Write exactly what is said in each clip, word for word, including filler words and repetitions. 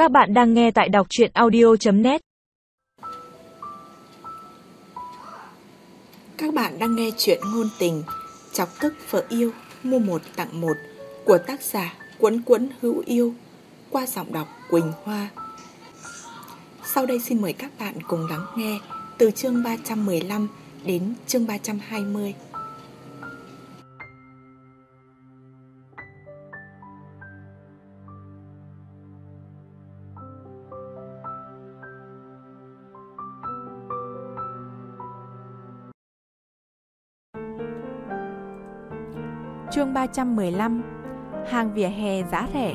Các bạn đang nghe tại đọc truyện audio chấm net. Các bạn đang nghe chuyện ngôn tình Chọc tức vợ yêu mua một tặng một của tác giả Quấn Quấn Hữu Yêu qua giọng đọc Quỳnh Hoa. Sau đây xin mời các bạn cùng lắng nghe từ chương ba trăm mười lăm đến chương ba trăm hai mươi. Chương ba trăm mười lăm. Hàng vỉa hè giá rẻ.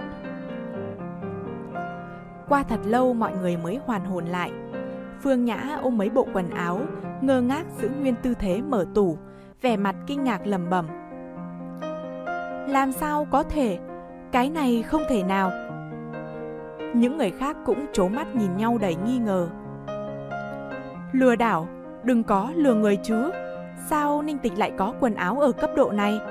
Qua thật lâu mọi người mới hoàn hồn lại. Phương Nhã ôm mấy bộ quần áo, ngơ ngác giữ nguyên tư thế mở tủ, vẻ mặt kinh ngạc lẩm bẩm. Làm sao có thể? Cái này không thể nào. Những người khác cũng trố mắt nhìn nhau đầy nghi ngờ. Lừa đảo, đừng có lừa người chứ. Sao Ninh Tịch lại có quần áo ở cấp độ này?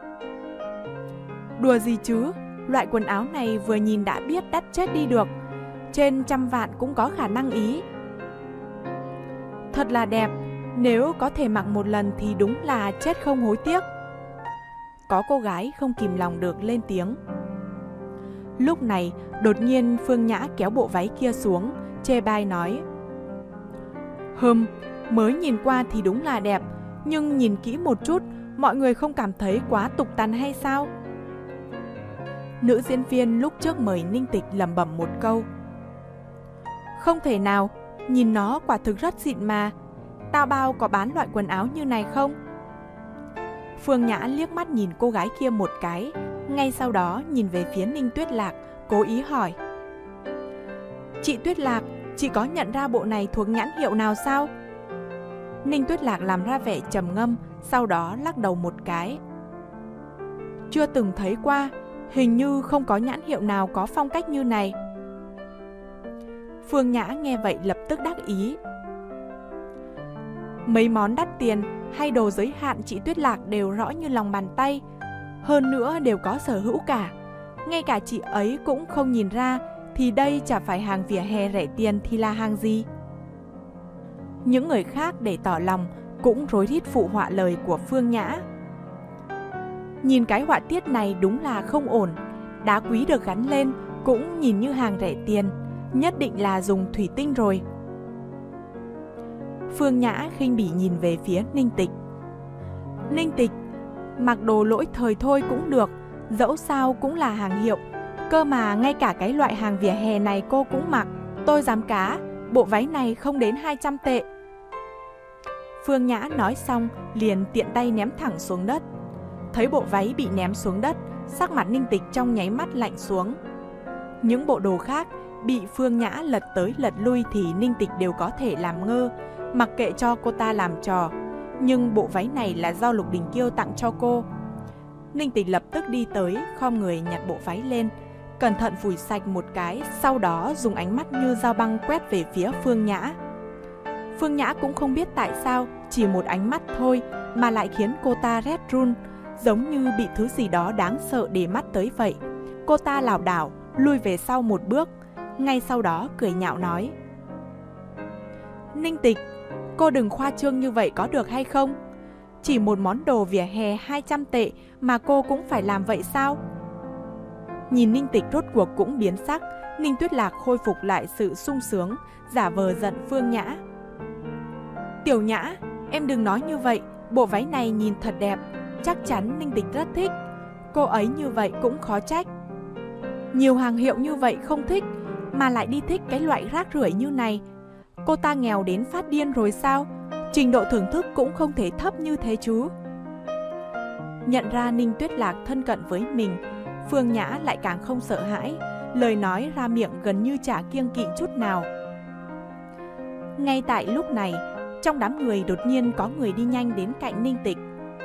Đùa gì chứ, loại quần áo này vừa nhìn đã biết đắt chết đi được. Trên trăm vạn cũng có khả năng ý. Thật là đẹp, nếu có thể mặc một lần thì đúng là chết không hối tiếc. Có cô gái không kìm lòng được lên tiếng. Lúc này, đột nhiên Phương Nhã kéo bộ váy kia xuống, chê bai nói. Hừm, mới nhìn qua thì đúng là đẹp, nhưng nhìn kỹ một chút, mọi người không cảm thấy quá tục tằn hay sao? Nữ diễn viên lúc trước mời Ninh Tịch lẩm bẩm một câu. Không thể nào, nhìn nó quả thực rất xịn mà. Tao bao có bán loại quần áo như này không? Phương Nhã liếc mắt nhìn cô gái kia một cái, ngay sau đó nhìn về phía Ninh Tuyết Lạc, cố ý hỏi. Chị Tuyết Lạc, chị có nhận ra bộ này thuộc nhãn hiệu nào sao? Ninh Tuyết Lạc làm ra vẻ trầm ngâm, sau đó lắc đầu một cái. Chưa từng thấy qua, hình như không có nhãn hiệu nào có phong cách như này. Phương Nhã nghe vậy lập tức đắc ý. Mấy món đắt tiền hay đồ giới hạn chị Tuyết Lạc đều rõ như lòng bàn tay. Hơn nữa đều có sở hữu cả. Ngay cả chị ấy cũng không nhìn ra, thì đây chả phải hàng vỉa hè rẻ tiền thì là hàng gì? Những người khác để tỏ lòng cũng rối rít phụ họa lời của Phương Nhã. Nhìn cái họa tiết này đúng là không ổn. Đá quý được gắn lên cũng nhìn như hàng rẻ tiền, nhất định là dùng thủy tinh rồi. Phương Nhã khinh bỉ nhìn về phía Ninh Tịch. Ninh Tịch, mặc đồ lỗi thời thôi cũng được, dẫu sao cũng là hàng hiệu. Cơ mà ngay cả cái loại hàng vỉa hè này cô cũng mặc. Tôi dám cá, bộ váy này không đến hai trăm tệ. Phương Nhã nói xong liền tiện tay ném thẳng xuống đất. Thấy bộ váy bị ném xuống đất, sắc mặt Ninh Tịch trong nháy mắt lạnh xuống. Những bộ đồ khác bị Phương Nhã lật tới lật lui thì Ninh Tịch đều có thể làm ngơ, mặc kệ cho cô ta làm trò. Nhưng bộ váy này là do Lục Đình Kiêu tặng cho cô. Ninh Tịch lập tức đi tới, khom người nhặt bộ váy lên, cẩn thận phủi sạch một cái, sau đó dùng ánh mắt như dao băng quét về phía Phương Nhã. Phương Nhã cũng không biết tại sao, chỉ một ánh mắt thôi mà lại khiến cô ta rét run, giống như bị thứ gì đó đáng sợ để mắt tới vậy. Cô ta lảo đảo lui về sau một bước, ngay sau đó cười nhạo nói. Ninh Tịch, cô đừng khoa trương như vậy có được hay không? Chỉ một món đồ vỉa hè hai trăm tệ mà cô cũng phải làm vậy sao? Nhìn Ninh Tịch rốt cuộc cũng biến sắc, Ninh Tuyết Lạc khôi phục lại sự sung sướng, giả vờ giận Phương Nhã. Tiểu Nhã, em đừng nói như vậy, bộ váy này nhìn thật đẹp, chắc chắn Ninh Tịch rất thích. Cô ấy như vậy cũng khó trách. Nhiều hàng hiệu như vậy không thích, mà lại đi thích cái loại rác rưởi như này. Cô ta nghèo đến phát điên rồi sao? Trình độ thưởng thức cũng không thể thấp như thế chứ. Nhận ra Ninh Tuyết Lạc thân cận với mình, Phương Nhã lại càng không sợ hãi, lời nói ra miệng gần như chả kiêng kỵ chút nào. Ngay tại lúc này, trong đám người đột nhiên có người đi nhanh đến cạnh Ninh Tịch.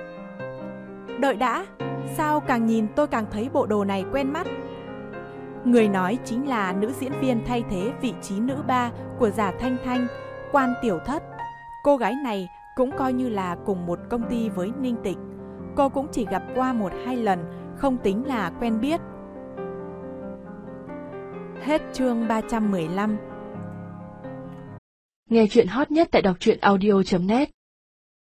Đợi đã, sao càng nhìn tôi càng thấy bộ đồ này quen mắt. Người nói chính là nữ diễn viên thay thế vị trí nữ ba của Giả Thanh Thanh, Quan Tiểu Thất. Cô gái này cũng coi như là cùng một công ty với Ninh Tịch. Cô cũng chỉ gặp qua một hai lần, không tính là quen biết. Hết chương ba trăm mười lăm. Nghe chuyện hot nhất tại đọc truyện audio chấm net.